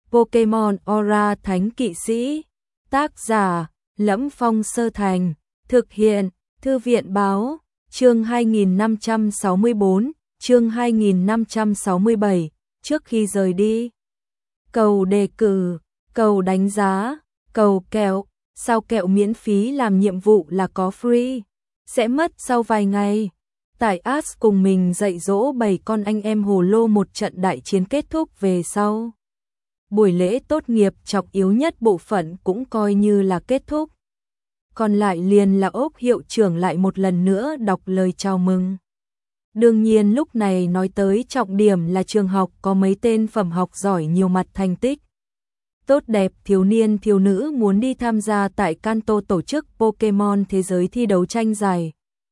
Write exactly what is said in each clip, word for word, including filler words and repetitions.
Pokemon Aura Thánh Kỵ Sĩ. Tác giả: Lẫm Phong Sơ Thành. Thực hiện: Thư viện báo. Chương hai nghìn năm trăm sáu mươi bốn, chương hai nghìn năm trăm sáu mươi bảy. Trước khi rời đi, cầu đề cử, cầu đánh giá, cầu kẹo. Sao kẹo miễn phí làm nhiệm vụ là có free, sẽ mất sau vài ngày. Tại Ash cùng mình dạy dỗ bảy con anh em hồ lô một trận đại chiến kết thúc về sau. Buổi lễ tốt nghiệp trọng yếu nhất bộ phận cũng coi như là kết thúc. Còn lại liền là Ốc hiệu trưởng lại một lần nữa đọc lời chào mừng. Đương nhiên lúc này nói tới trọng điểm là trường học có mấy tên phẩm học giỏi nhiều mặt thành tích tốt đẹp thiếu niên thiếu nữ muốn đi tham gia tại Kanto tổ chức Pokemon thế giới thi đấu tranh giải.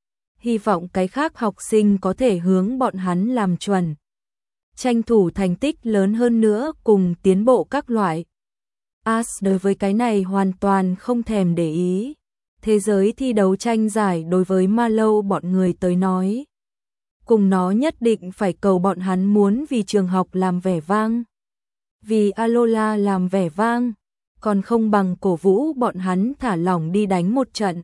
Hy vọng cái khác học sinh có thể hướng bọn hắn làm chuẩn, tranh thủ thành tích lớn hơn nữa cùng tiến bộ các loại. Ash đối với cái này hoàn toàn không thèm để ý. Thế giới thi đấu tranh giải đối với Mallow bọn người tới nói, cùng nó nhất định phải cầu bọn hắn muốn vì trường học làm vẻ vang, vì Alola làm vẻ vang, còn không bằng cổ vũ bọn hắn thả lỏng đi đánh một trận.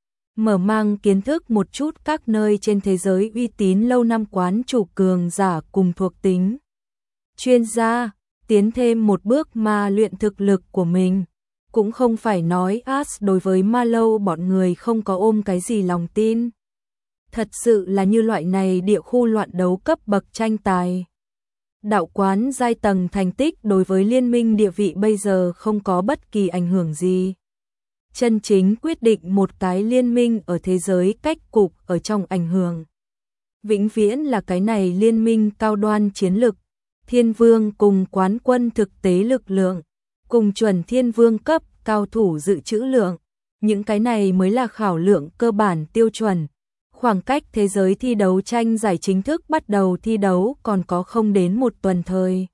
Mở mang kiến thức một chút các nơi trên thế giới uy tín lâu năm quán chủ cường giả cùng thuộc tính chuyên gia, tiến thêm một bước mà luyện thực lực của mình. Cũng không phải nói Ash đối với Mallow bọn người không có ôm cái gì lòng tin. Thật sự là như loại này địa khu loạn đấu cấp bậc tranh tài, đạo quán giai tầng thành tích đối với liên minh địa vị bây giờ không có bất kỳ ảnh hưởng gì. Chân chính quyết định một cái liên minh ở thế giới cách cục ở trong ảnh hưởng, vĩnh viễn là cái này liên minh cao đoan chiến lực, thiên vương cùng quán quân thực tế lực lượng, cùng chuẩn thiên vương cấp cao thủ dự trữ lượng. Những cái này mới là khảo lượng cơ bản tiêu chuẩn. Khoảng cách thế giới thi đấu tranh giải chính thức bắt đầu thi đấu còn có không đến một tuần thời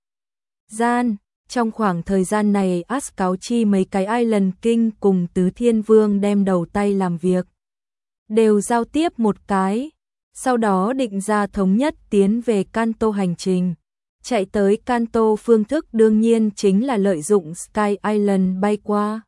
gian. Trong khoảng thời gian này Ash cáo chi mấy cái Island King cùng Tứ Thiên Vương đem đầu tay làm việc, đều giao tiếp một cái, sau đó định ra thống nhất tiến về Kanto hành trình. Chạy tới Kanto phương thức đương nhiên chính là lợi dụng Sky Island bay qua.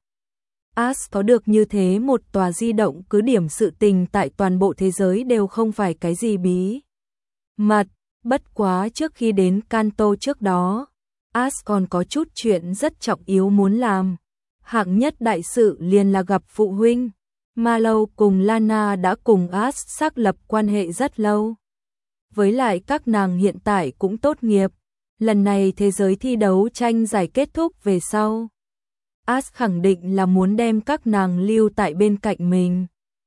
Ash có được như thế một tòa di động cứ điểm sự tình tại toàn bộ thế giới đều không phải cái gì bí mật. Bất quá trước khi đến Kanto trước đó, Ash còn có chút chuyện rất trọng yếu muốn làm. Hạng nhất đại sự liền là gặp phụ huynh. Mallow cùng Lana đã cùng Ash xác lập quan hệ rất lâu. Với lại các nàng hiện tại cũng tốt nghiệp. Lần này thế giới thi đấu tranh giải kết thúc về sau, Ash khẳng định là muốn đem các nàng lưu tại bên cạnh mình.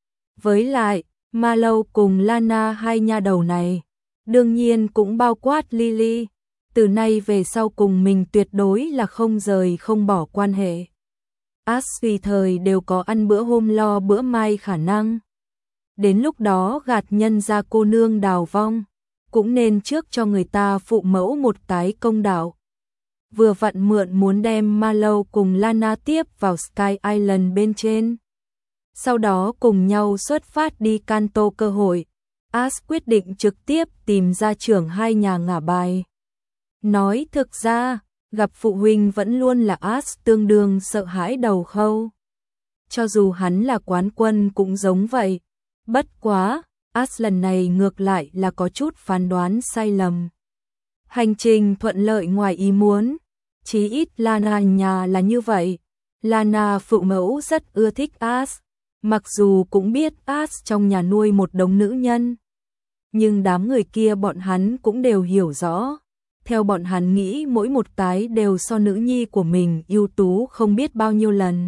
Với lại, Mallow cùng Lana hai nha đầu này, đương nhiên cũng bao quát Lily, từ nay về sau cùng mình tuyệt đối là không rời không bỏ quan hệ. Ash tùy thời đều có ăn bữa hôm lo bữa mai khả năng. Đến lúc đó gạt nhân ra cô nương đào vong, cũng nên trước cho người ta phụ mẫu một cái công đạo. Vừa vặn mượn muốn đem Mallow cùng Lana tiếp vào Sky Island bên trên, sau đó cùng nhau xuất phát đi Kanto cơ hội. Ash quyết định trực tiếp tìm ra trưởng hai nhà ngả bài. Nói thực ra, gặp phụ huynh vẫn luôn là Ash tương đương sợ hãi đầu khâu. Cho dù hắn là quán quân cũng giống vậy. Bất quá, Ash lần này ngược lại là có chút phán đoán sai lầm. Hành trình thuận lợi ngoài ý muốn, chí ít Lana nhà là như vậy. Lana phụ mẫu rất ưa thích Ash, mặc dù cũng biết Ash trong nhà nuôi một đống nữ nhân. Nhưng đám người kia bọn hắn cũng đều hiểu rõ. Theo bọn hắn nghĩ mỗi một cái đều so nữ nhi của mình ưu tú không biết bao nhiêu lần.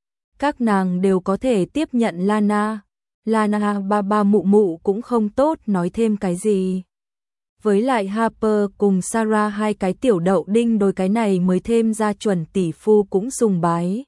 Các nàng đều có thể tiếp nhận Lana. Lana ba ba mụ mụ cũng không tốt nói thêm cái gì. Với lại Harper cùng Sarah hai cái tiểu đậu đinh đôi cái này mới thêm ra chuẩn tỷ phu cũng sùng bái.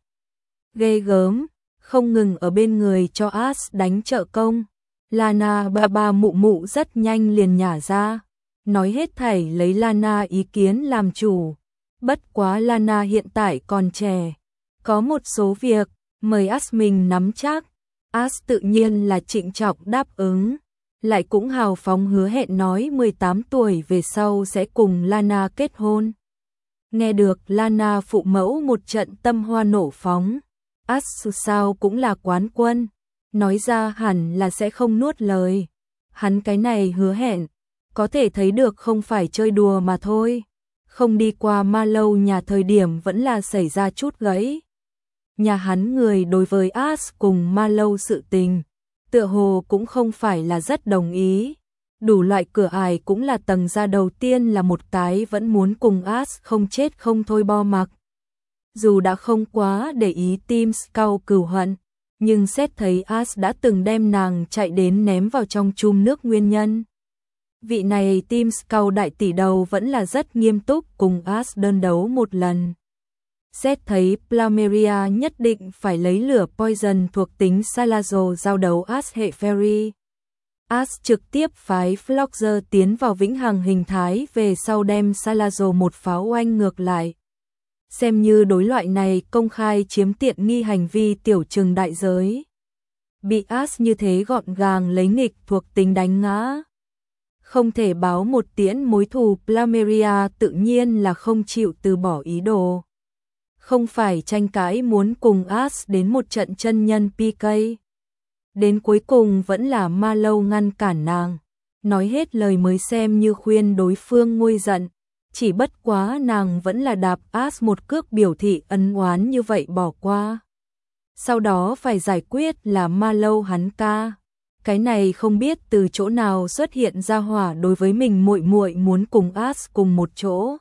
Ghê gớm, không ngừng ở bên người cho Ash đánh trợ công. Lana ba ba mụ mụ rất nhanh liền nhả ra, nói hết thảy lấy Lana ý kiến làm chủ. Bất quá Lana hiện tại còn trẻ, có một số việc mời Ash mình nắm chắc. Ash tự nhiên là trịnh trọng đáp ứng, lại cũng hào phóng hứa hẹn nói mười tám tuổi về sau sẽ cùng Lana kết hôn. Nghe được Lana phụ mẫu một trận tâm hoa nổ phóng. As dù sao cũng là quán quân, nói ra hẳn là sẽ không nuốt lời. Hắn cái này hứa hẹn, có thể thấy được không phải chơi đùa mà thôi. Không đi qua ma lâu nhà thời điểm vẫn là xảy ra chút gãy. Nhà hắn người đối với As cùng ma lâu sự tình, tựa hồ cũng không phải là rất đồng ý. Đủ loại cửa ải cũng là tầng ra đầu tiên là một cái vẫn muốn cùng As không chết không thôi bo mặc. Dù đã không quá để ý Team Scout cừu hận, nhưng xét thấy As đã từng đem nàng chạy đến ném vào trong chum nước nguyên nhân. Vị này Team Scout đại tỷ đầu vẫn là rất nghiêm túc cùng As đơn đấu một lần. Xét thấy Plumeria nhất định phải lấy lửa Poison thuộc tính Salazar giao đấu As hệ Fairy. As trực tiếp phái Floxer tiến vào vĩnh hằng hình thái về sau đem Salazar một pháo oanh ngược lại. Xem như đối loại này công khai chiếm tiện nghi hành vi tiểu trừng đại giới. Bị As như thế gọn gàng lấy nghịch thuộc tính đánh ngã. Không thể báo một tiễn mối thù, Plumeria tự nhiên là không chịu từ bỏ ý đồ. Không phải tranh cãi muốn cùng As đến một trận chân nhân pê ca. Đến cuối cùng vẫn là ma lâu ngăn cản nàng. Nói hết lời mới xem như khuyên đối phương nguôi giận. Chỉ bất quá nàng vẫn là đạp As một cước biểu thị ân oán như vậy bỏ qua. Sau đó phải giải quyết là ma lâu hắn ca. Cái này không biết từ chỗ nào xuất hiện ra hỏa đối với mình muội muội muốn cùng As cùng một chỗ.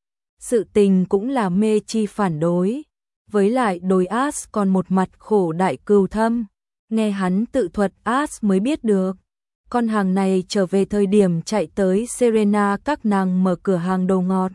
Sự tình cũng là mê chi phản đối. Với lại đối As còn một mặt khổ đại cừu thâm. Nghe hắn tự thuật As mới biết được. Con hàng này trở về thời điểm chạy tới Serena các nàng mở cửa hàng đồ ngọt.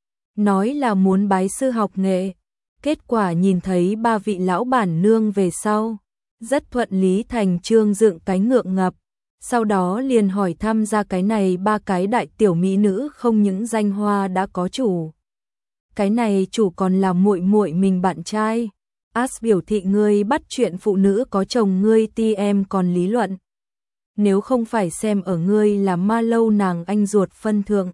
Nói là muốn bái sư học nghệ. Kết quả nhìn thấy ba vị lão bản nương về sau. Rất thuận lý thành trương dựng cái ngượng ngập. Sau đó liền hỏi thăm ra cái này ba cái đại tiểu mỹ nữ không những danh hoa đã có chủ. Cái này chủ còn là muội muội mình bạn trai. As biểu thị ngươi bắt chuyện phụ nữ có chồng ngươi ti em còn lý luận. Nếu không phải xem ở ngươi là ma lâu nàng anh ruột phân thượng.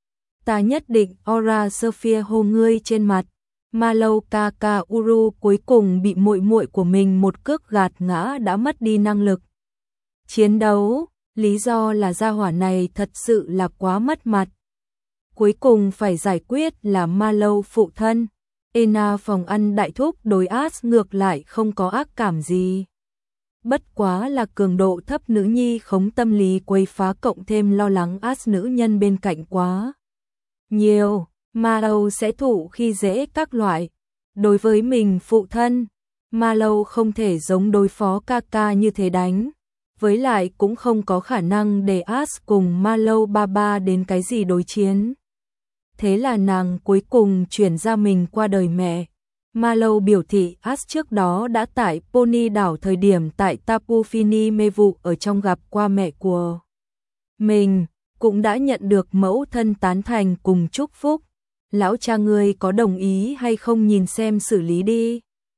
Ta nhất định Aura Sophia hô ngươi trên mặt. Ma lâu ca ca Uru cuối cùng bị muội muội của mình một cước gạt ngã đã mất đi năng lực chiến đấu, lý do là gia hỏa này thật sự là quá mất mặt. Cuối cùng phải giải quyết là ma lâu phụ thân. Ena phòng ăn đại thúc đối As ngược lại không có ác cảm gì. Bất quá là cường độ thấp nữ nhi khống tâm lý quấy phá cộng thêm lo lắng As nữ nhân bên cạnh quá nhiều. Ma lâu sẽ thụ khi dễ các loại. Đối với mình phụ thân, ma lâu không thể giống đối phó ca ca như thế đánh. Với lại cũng không có khả năng để As cùng ma lâu ba ba đến cái gì đối chiến. Thế là nàng cuối cùng chuyển ra mình qua đời mẹ. Ma lâu biểu thị As trước đó đã tại Pony đảo thời điểm tại Tapu Fini mê vụ ở trong gặp qua mẹ của mình. Cũng đã nhận được mẫu thân tán thành cùng chúc phúc. Lão cha ngươi có đồng ý hay không nhìn xem xử lý đi.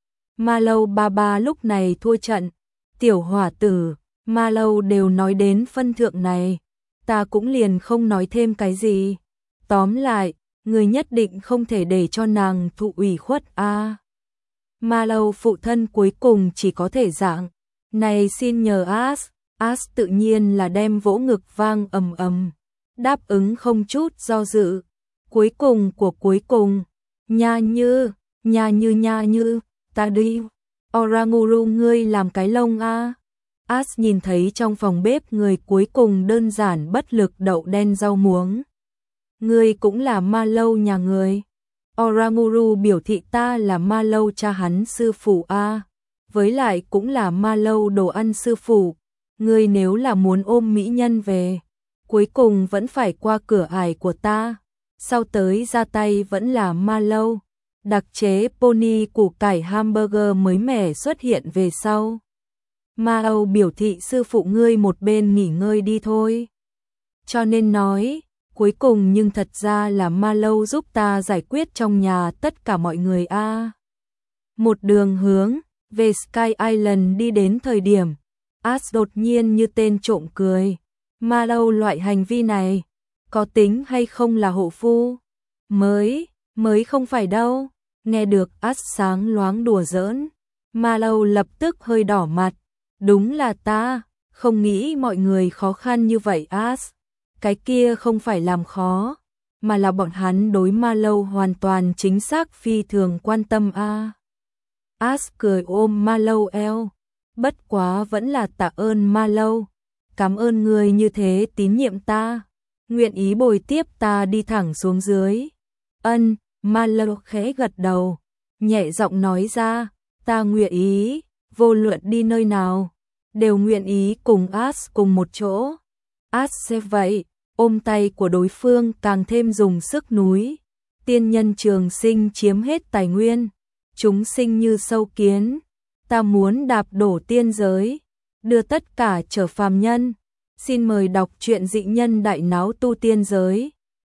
Ma lâu ba ba lúc này thua trận. Tiểu hỏa tử, ma lâu đều nói đến phân thượng này. Ta cũng liền không nói thêm cái gì. Tóm lại, người nhất định không thể để cho nàng thụ ủy khuất a. À, ma lâu phụ thân cuối cùng chỉ có thể dạng. Này xin nhờ As. As tự nhiên là đem vỗ ngực vang ầm ầm. Đáp ứng không chút do dự. Cuối cùng của cuối cùng, nha như, nha như nha như, ta đi, Oranguru ngươi làm cái lông a. À. As nhìn thấy trong phòng bếp người cuối cùng đơn giản bất lực đậu đen rau muống. Ngươi cũng là ma lâu nhà người. Oranguru biểu thị ta là ma lâu cha hắn sư phụ a. À. Với lại cũng là ma lâu đồ ăn sư phụ. Ngươi nếu là muốn ôm mỹ nhân về, cuối cùng vẫn phải qua cửa ải của ta. Sau tới ra tay vẫn là ma lâu. Đặc chế pony củ cải hamburger mới mẻ xuất hiện về sau. Ma Âu biểu thị sư phụ ngươi một bên nghỉ ngơi đi thôi. Cho nên nói, cuối cùng nhưng thật ra là ma lâu giúp ta giải quyết trong nhà tất cả mọi người a. À. Một đường hướng về Sky Island đi đến thời điểm, As đột nhiên như tên trộm cười. Ma lâu loại hành vi này có tính hay không là hộ phu? Mới, Mới không phải đâu. Nghe được As sáng loáng đùa giỡn, Ma Lâu lập tức hơi đỏ mặt. Đúng là ta, không nghĩ mọi người khó khăn như vậy As. Cái kia không phải làm khó, mà là bọn hắn đối Ma Lâu hoàn toàn chính xác phi thường quan tâm a. À. As cười ôm Ma Lâu eo. Bất quá vẫn là tạ ơn Ma Lâu. Cảm ơn người như thế tín nhiệm ta. Nguyện ý bồi tiếp ta đi thẳng xuống dưới. Ân, Ma Lâu khẽ gật đầu. Nhẹ giọng nói ra, ta nguyện ý, vô luận đi nơi nào. Đều nguyện ý cùng As cùng một chỗ. As sẽ vậy, ôm tay của đối phương càng thêm dùng sức núi. Tiên nhân trường sinh chiếm hết tài nguyên. Chúng sinh như sâu kiến. Ta muốn đạp đổ tiên giới, đưa tất cả trở phàm nhân. Xin mời đọc truyện Dị Nhân Đại Náo Tu Tiên Giới.